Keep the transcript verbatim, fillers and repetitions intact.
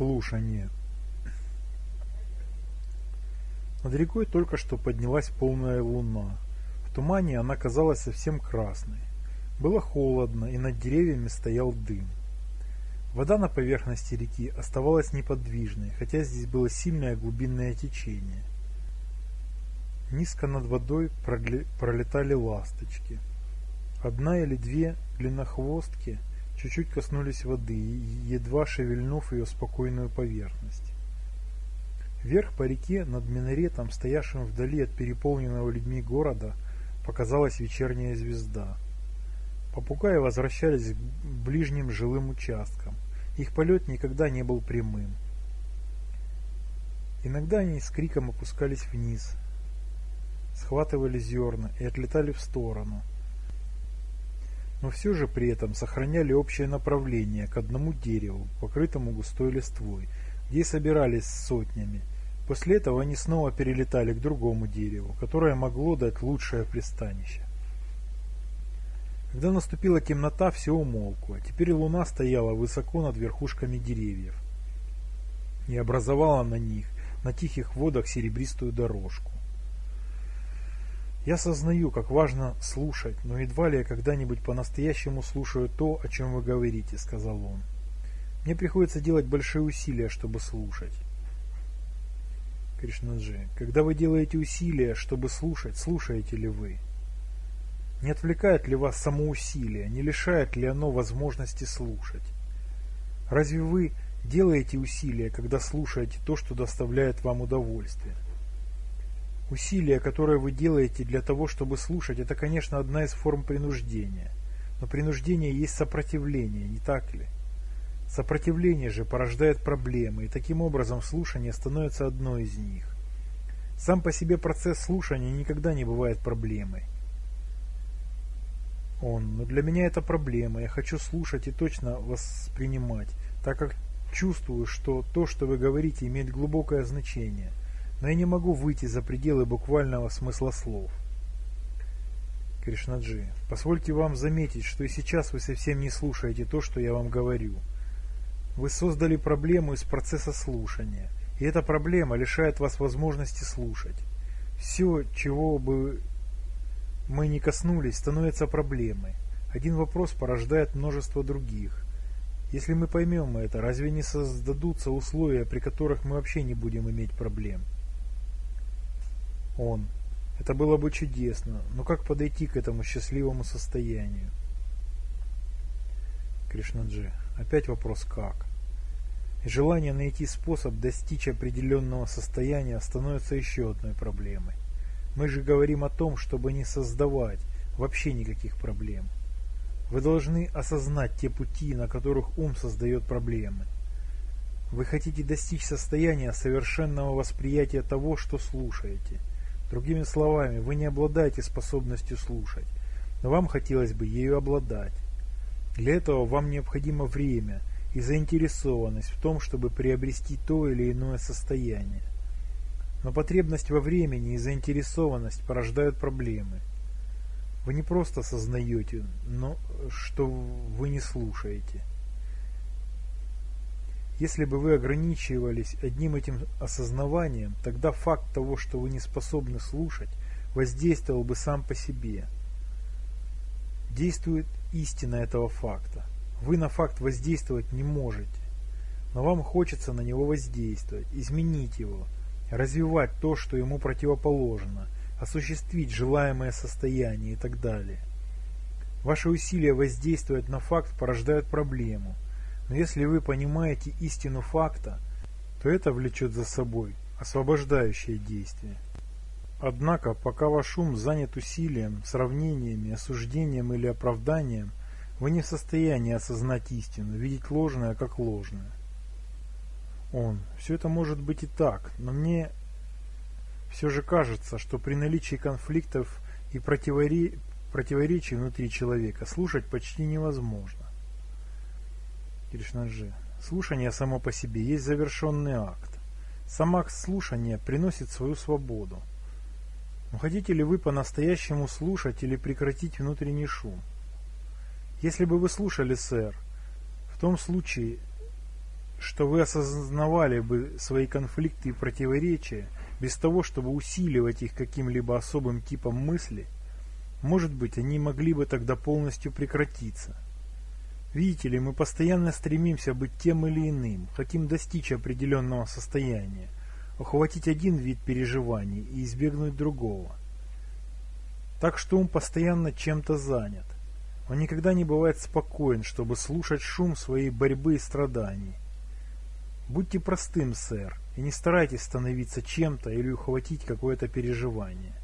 Слушание. Над рекой только что поднялась полная луна. В тумане она казалась совсем красной. Было холодно, и над деревьями стоял дым. Вода на поверхности реки оставалась неподвижной, хотя здесь было сильное глубинное течение. Низко над водой пролетали ласточки. Одна или две длиннохвостки чуть-чуть коснулись воды, едва шевельнув ее спокойную поверхность. Вверх по реке, над минаретом, стоявшим вдали от переполненного людьми города, показалась вечерняя звезда. Попугаи возвращались к ближним жилым участкам. Их полет никогда не был прямым. Иногда они с криком опускались вниз, схватывали зерна и отлетали в сторону, но все же при этом сохраняли общее направление к одному дереву, покрытому густой листвой, где собирались сотнями. После этого они снова перелетали к другому дереву, которое могло дать лучшее пристанище. Когда наступила темнота, все умолкло. Теперь луна стояла высоко над верхушками деревьев и образовала на них, на тихих водах, серебристую дорожку. Я сознаю, как важно слушать, но едва ли я когда-нибудь по-настоящему слушаю то, о чем вы говорите, сказал он. Мне приходится делать большие усилия, чтобы слушать. Кришнаджи, когда вы делаете усилия, чтобы слушать, слушаете ли вы? Не отвлекает ли вас само усилие, не лишает ли оно возможности слушать? Разве вы делаете усилия, когда слушаете то, что доставляет вам удовольствие? Усилия, которые вы делаете для того, чтобы слушать, это, конечно, одна из форм принуждения. Но принуждение есть сопротивление, не так ли? Сопротивление же порождает проблемы, и таким образом слушание становится одной из них. Сам по себе процесс слушания никогда не бывает проблемой. Он, но для меня это проблема, я хочу слушать и точно воспринимать, так как чувствую, что то, что вы говорите, имеет глубокое значение. Но я не могу выйти за пределы буквального смысла слов. Кришнаджи, позвольте вам заметить, что и сейчас вы совсем не слушаете то, что я вам говорю. Вы создали проблему из процесса слушания, и эта проблема лишает вас возможности слушать. Все, чего бы мы ни коснулись, становится проблемой. Один вопрос порождает множество других. Если мы поймем это, разве не создадутся условия, при которых мы вообще не будем иметь проблем? Он. Это было бы чудесно, но как подойти к этому счастливому состоянию? Кришнаджи. Опять вопрос «как?». И желание найти способ достичь определенного состояния становится еще одной проблемой. Мы же говорим о том, чтобы не создавать вообще никаких проблем. Вы должны осознать те пути, на которых ум создает проблемы. Вы хотите достичь состояния совершенного восприятия того, что слушаете. Другими словами, вы не обладаете способностью слушать, но вам хотелось бы ею обладать. Для этого вам необходимо время и заинтересованность в том, чтобы приобрести то или иное состояние. Но потребность во времени и заинтересованность порождают проблемы. Вы не просто сознаете, но что вы не слушаете. Если бы вы ограничивались одним этим осознаванием, тогда факт того, что вы не способны слушать, воздействовал бы сам по себе. Действует истина этого факта. Вы на факт воздействовать не можете, но вам хочется на него воздействовать, изменить его, развивать то, что ему противоположно, осуществить желаемое состояние и так далее. Ваши усилия воздействовать на факт порождают проблему. Но если вы понимаете истину факта, то это влечет за собой освобождающее действие. Однако, пока ваш ум занят усилием, сравнениями, осуждением или оправданием, вы не в состоянии осознать истину, видеть ложное как ложное. Он. Все это может быть и так, но мне все же кажется, что при наличии конфликтов и противоречий, противоречий внутри человека слушать почти невозможно. Кришнаджи. Слушание само по себе есть завершенный акт. Сам акт слушания приносит свою свободу. Но хотите ли вы по-настоящему слушать или прекратить внутренний шум? Если бы вы слушали, сэр, в том случае, что вы осознавали бы свои конфликты и противоречия без того, чтобы усиливать их каким-либо особым типом мысли, может быть, они могли бы тогда полностью прекратиться. Видите ли, мы постоянно стремимся быть тем или иным, хотим достичь определенного состояния, охватить один вид переживаний и избегнуть другого. Так что ум постоянно чем-то занят. Он никогда не бывает спокоен, чтобы слушать шум своей борьбы и страданий. Будьте простым, сэр, и не старайтесь становиться чем-то или ухватить какое-то переживание.